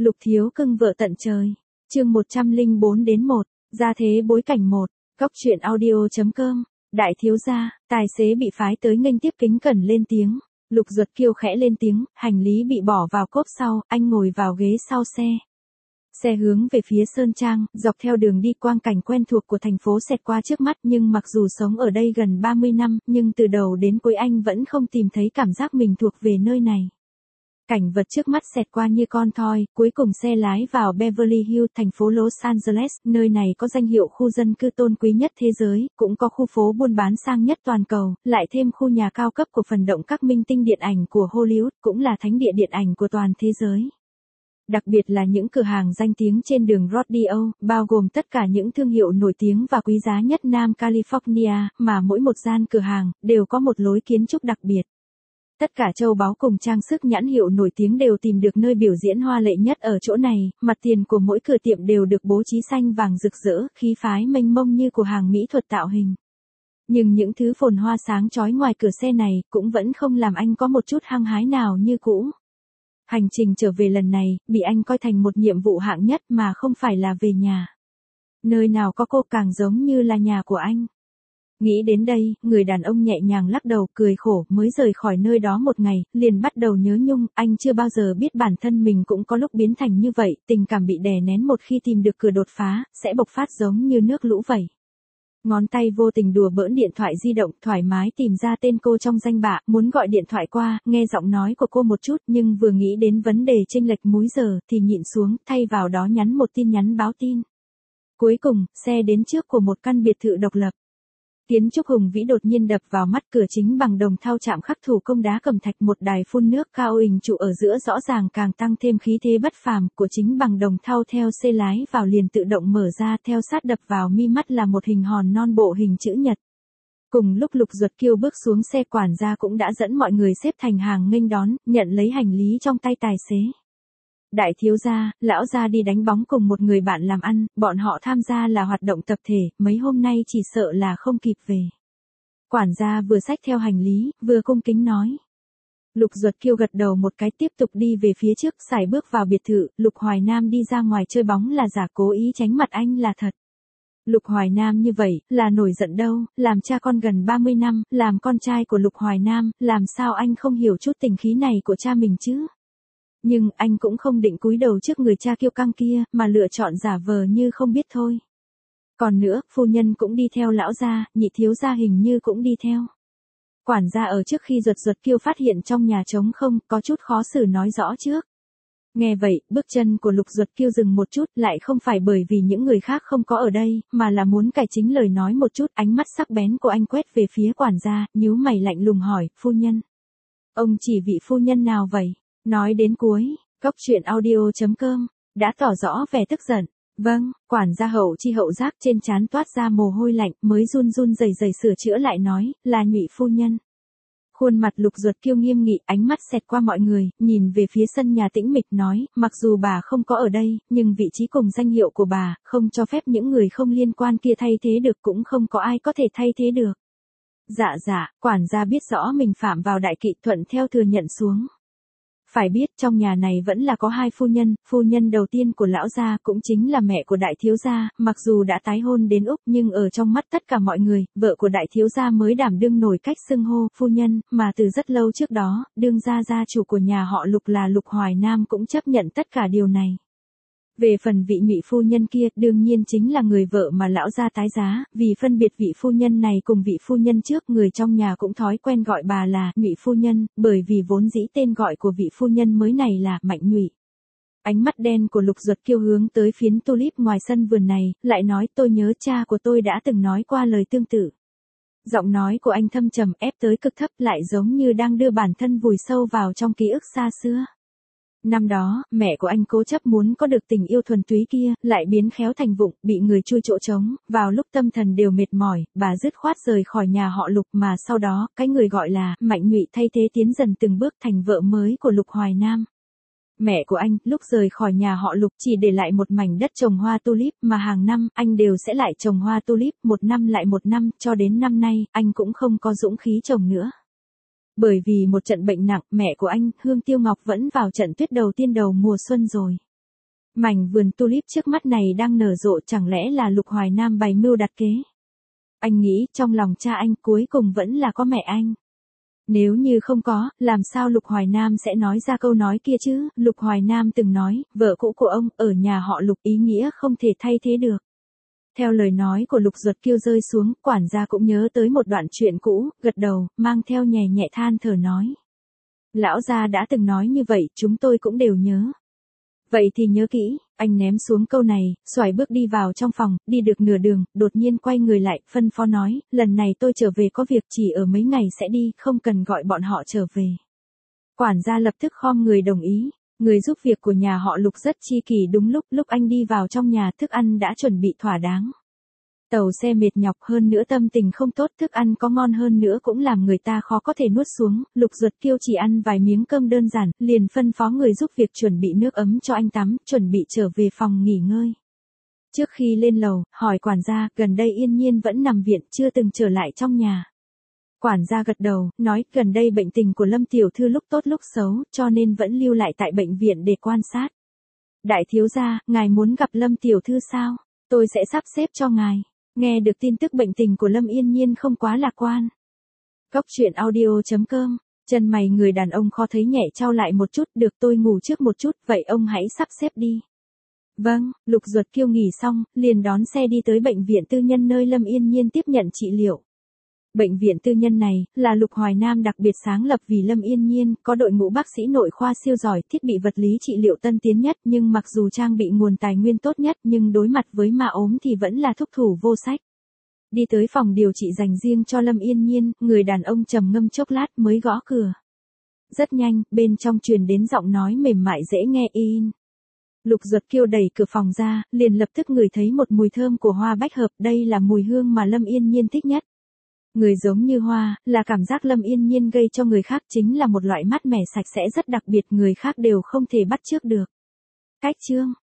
Lục thiếu cưng vợ tận trời. Chương 104 đến 1, gia thế bối cảnh 1, góc truyện audio.com. Đại thiếu gia, tài xế bị phái tới nghênh tiếp kính cẩn lên tiếng. Lục Duật Kiêu khẽ lên tiếng, hành lý bị bỏ vào cốp sau, anh ngồi vào ghế sau xe. Xe hướng về phía Sơn Trang, dọc theo đường đi quang cảnh quen thuộc của thành phố xẹt qua trước mắt, nhưng mặc dù sống ở đây gần 30 năm, nhưng từ đầu đến cuối anh vẫn không tìm thấy cảm giác mình thuộc về nơi này. Cảnh vật trước mắt xẹt qua như con thoi, cuối cùng xe lái vào Beverly Hills, thành phố Los Angeles, nơi này có danh hiệu khu dân cư tôn quý nhất thế giới, cũng có khu phố buôn bán sang nhất toàn cầu, lại thêm khu nhà cao cấp của phần động các minh tinh điện ảnh của Hollywood, cũng là thánh địa điện ảnh của toàn thế giới. Đặc biệt là những cửa hàng danh tiếng trên đường Rodeo, bao gồm tất cả những thương hiệu nổi tiếng và quý giá nhất Nam California, mà mỗi một gian cửa hàng đều có một lối kiến trúc đặc biệt. Tất cả châu báu cùng trang sức nhãn hiệu nổi tiếng đều tìm được nơi biểu diễn hoa lệ nhất ở chỗ này, mặt tiền của mỗi cửa tiệm đều được bố trí xanh vàng rực rỡ, khí phái mênh mông như của hàng mỹ thuật tạo hình. Nhưng những thứ phồn hoa sáng chói ngoài cửa xe này cũng vẫn không làm anh có một chút hăng hái nào như cũ. Hành trình trở về lần này, bị anh coi thành một nhiệm vụ hạng nhất mà không phải là về nhà. Nơi nào có cô càng giống như là nhà của anh. Nghĩ đến đây, người đàn ông nhẹ nhàng lắc đầu, cười khổ, mới rời khỏi nơi đó một ngày, liền bắt đầu nhớ nhung, anh chưa bao giờ biết bản thân mình cũng có lúc biến thành như vậy, tình cảm bị đè nén một khi tìm được cửa đột phá, sẽ bộc phát giống như nước lũ vậy. Ngón tay vô tình đùa bỡn điện thoại di động, thoải mái tìm ra tên cô trong danh bạ, muốn gọi điện thoại qua, nghe giọng nói của cô một chút, nhưng vừa nghĩ đến vấn đề chênh lệch múi giờ, thì nhịn xuống, thay vào đó nhắn một tin nhắn báo tin. Cuối cùng, xe đến trước của một căn biệt thự độc lập. Kiến trúc hùng vĩ đột nhiên đập vào mắt, cửa chính bằng đồng thau chạm khắc thủ công đá cẩm thạch, một đài phun nước cao hình trụ ở giữa rõ ràng càng tăng thêm khí thế bất phàm, của chính bằng đồng thau theo xe lái vào liền tự động mở ra, theo sát đập vào mi mắt là một hình hòn non bộ hình chữ nhật. Cùng lúc Lục Duật Kiêu bước xuống xe, quản gia cũng đã dẫn mọi người xếp thành hàng nghênh đón, nhận lấy hành lý trong tay tài xế. Đại thiếu gia, lão gia đi đánh bóng cùng một người bạn làm ăn, bọn họ tham gia là hoạt động tập thể, mấy hôm nay chỉ sợ là không kịp về. Quản gia vừa xách theo hành lý, vừa cung kính nói. Lục Duật Kiêu gật đầu một cái, tiếp tục đi về phía trước, sải bước vào biệt thự. Lục Hoài Nam đi ra ngoài chơi bóng là giả, cố ý tránh mặt anh là thật. Lục Hoài Nam như vậy, là nổi giận đâu, làm cha con gần 30 năm, làm con trai của Lục Hoài Nam, làm sao anh không hiểu chút tình khí này của cha mình chứ? Nhưng anh cũng không định cúi đầu trước người cha kiêu căng kia, mà lựa chọn giả vờ như không biết thôi. Còn nữa, phu nhân cũng đi theo lão gia, nhị thiếu gia hình như cũng đi theo. Quản gia ở trước khi Duật Kiêu phát hiện trong nhà trống không, có chút khó xử nói rõ trước. Nghe vậy, bước chân của Lục Duật Kiêu dừng một chút, lại không phải bởi vì những người khác không có ở đây, mà là muốn cải chính lời nói một chút. Ánh mắt sắc bén của anh quét về phía quản gia, nhíu mày lạnh lùng hỏi, phu nhân. Ông chỉ vị phu nhân nào vậy? Nói đến cuối, góc truyện audio.com, đã tỏ rõ vẻ tức giận. Vâng, quản gia hậu chi hậu giác, trên trán toát ra mồ hôi lạnh, mới run run rẩy rẩy sửa chữa lại nói, là Nhụy phu nhân. Khuôn mặt Lục Duật Kiêu nghiêm nghị, ánh mắt xẹt qua mọi người, nhìn về phía sân nhà tĩnh mịch nói, mặc dù bà không có ở đây, nhưng vị trí cùng danh hiệu của bà, không cho phép những người không liên quan kia thay thế được, cũng không có ai có thể thay thế được. Dạ, quản gia biết rõ mình phạm vào đại kỵ, thuận theo thừa nhận xuống. Phải biết trong nhà này vẫn là có hai phu nhân đầu tiên của lão gia cũng chính là mẹ của đại thiếu gia, mặc dù đã tái hôn đến Úc nhưng ở trong mắt tất cả mọi người, vợ của đại thiếu gia mới đảm đương nổi cách xưng hô phu nhân, mà từ rất lâu trước đó, đương gia chủ của nhà họ Lục là Lục Hoài Nam cũng chấp nhận tất cả điều này. Về phần vị Nhụy phu nhân kia, đương nhiên chính là người vợ mà lão gia tái giá, vì phân biệt vị phu nhân này cùng vị phu nhân trước, người trong nhà cũng thói quen gọi bà là Nhụy phu nhân, bởi vì vốn dĩ tên gọi của vị phu nhân mới này là Mạnh Nhụy. Ánh mắt đen của Lục Duật Kiêu hướng tới phiến tulip ngoài sân vườn này, lại nói, tôi nhớ cha của tôi đã từng nói qua lời tương tự. Giọng nói của anh thâm trầm, ép tới cực thấp, lại giống như đang đưa bản thân vùi sâu vào trong ký ức xa xưa. Năm đó, mẹ của anh cố chấp muốn có được tình yêu thuần túy kia, lại biến khéo thành vụng, bị người chui chỗ trống, vào lúc tâm thần đều mệt mỏi, bà dứt khoát rời khỏi nhà họ Lục, mà sau đó, cái người gọi là Mạnh Nhụy thay thế tiến dần từng bước thành vợ mới của Lục Hoài Nam. Mẹ của anh, lúc rời khỏi nhà họ Lục chỉ để lại một mảnh đất trồng hoa tulip, mà hàng năm, anh đều sẽ lại trồng hoa tulip, một năm lại một năm, cho đến năm nay, anh cũng không có dũng khí trồng nữa. Bởi vì một trận bệnh nặng, mẹ của anh, Hương Tiêu Ngọc vẫn vào trận tuyết đầu tiên đầu mùa xuân rồi. Mảnh vườn tulip trước mắt này đang nở rộ, chẳng lẽ là Lục Hoài Nam bày mưu đặt kế? Anh nghĩ trong lòng cha anh cuối cùng vẫn là có mẹ anh. Nếu như không có, làm sao Lục Hoài Nam sẽ nói ra câu nói kia chứ? Lục Hoài Nam từng nói, vợ cũ của ông ở nhà họ Lục ý nghĩa không thể thay thế được. Theo lời nói của Lục Duật Kiêu rơi xuống, quản gia cũng nhớ tới một đoạn chuyện cũ, gật đầu, mang theo nhẹ nhẹ than thở nói. Lão gia đã từng nói như vậy, chúng tôi cũng đều nhớ. Vậy thì nhớ kỹ, anh ném xuống câu này, xoài bước đi vào trong phòng, đi được nửa đường, đột nhiên quay người lại, phân phó nói, lần này tôi trở về có việc chỉ ở mấy ngày sẽ đi, không cần gọi bọn họ trở về. Quản gia lập tức khom người đồng ý, người giúp việc của nhà họ Lục rất chi kỷ, đúng lúc anh đi vào trong nhà thức ăn đã chuẩn bị thỏa đáng. Tàu xe mệt nhọc hơn nữa tâm tình không tốt, thức ăn có ngon hơn nữa cũng làm người ta khó có thể nuốt xuống, Lục Duật Kiêu chỉ ăn vài miếng cơm đơn giản, liền phân phó người giúp việc chuẩn bị nước ấm cho anh tắm, chuẩn bị trở về phòng nghỉ ngơi. Trước khi lên lầu, hỏi quản gia, gần đây Yên Nhiên vẫn nằm viện, chưa từng trở lại trong nhà. Quản gia gật đầu, nói, gần đây bệnh tình của Lâm tiểu thư lúc tốt lúc xấu, cho nên vẫn lưu lại tại bệnh viện để quan sát. Đại thiếu gia, ngài muốn gặp Lâm tiểu thư sao? Tôi sẽ sắp xếp cho ngài. Nghe được tin tức bệnh tình của Lâm Yên Nhiên không quá lạc quan. Cốc truyện audio.com, chân mày người đàn ông khó thấy nhẹ trao lại một chút, được tôi ngủ trước một chút, vậy ông hãy sắp xếp đi. Vâng, Lục Duật Kiêu nghỉ xong, liền đón xe đi tới bệnh viện tư nhân nơi Lâm Yên Nhiên tiếp nhận trị liệu. Bệnh viện tư nhân này, là Lục Hoài Nam đặc biệt sáng lập vì Lâm Yên Nhiên, có đội ngũ bác sĩ nội khoa siêu giỏi, thiết bị vật lý trị liệu tân tiến nhất, nhưng mặc dù trang bị nguồn tài nguyên tốt nhất, nhưng đối mặt với ma ốm thì vẫn là thúc thủ vô sách. Đi tới phòng điều trị dành riêng cho Lâm Yên Nhiên, người đàn ông trầm ngâm chốc lát mới gõ cửa. Rất nhanh, bên trong truyền đến giọng nói mềm mại dễ nghe in. Lục Duật Kiêu đẩy cửa phòng ra, liền lập tức ngửi thấy một mùi thơm của hoa bách hợp, đây là mùi hương mà Lâm Yên Nhiên thích nhất. Người giống như hoa, là cảm giác Lâm Yên Nhiên gây cho người khác, chính là một loại mát mẻ sạch sẽ rất đặc biệt, người khác đều không thể bắt chước được. Cách chương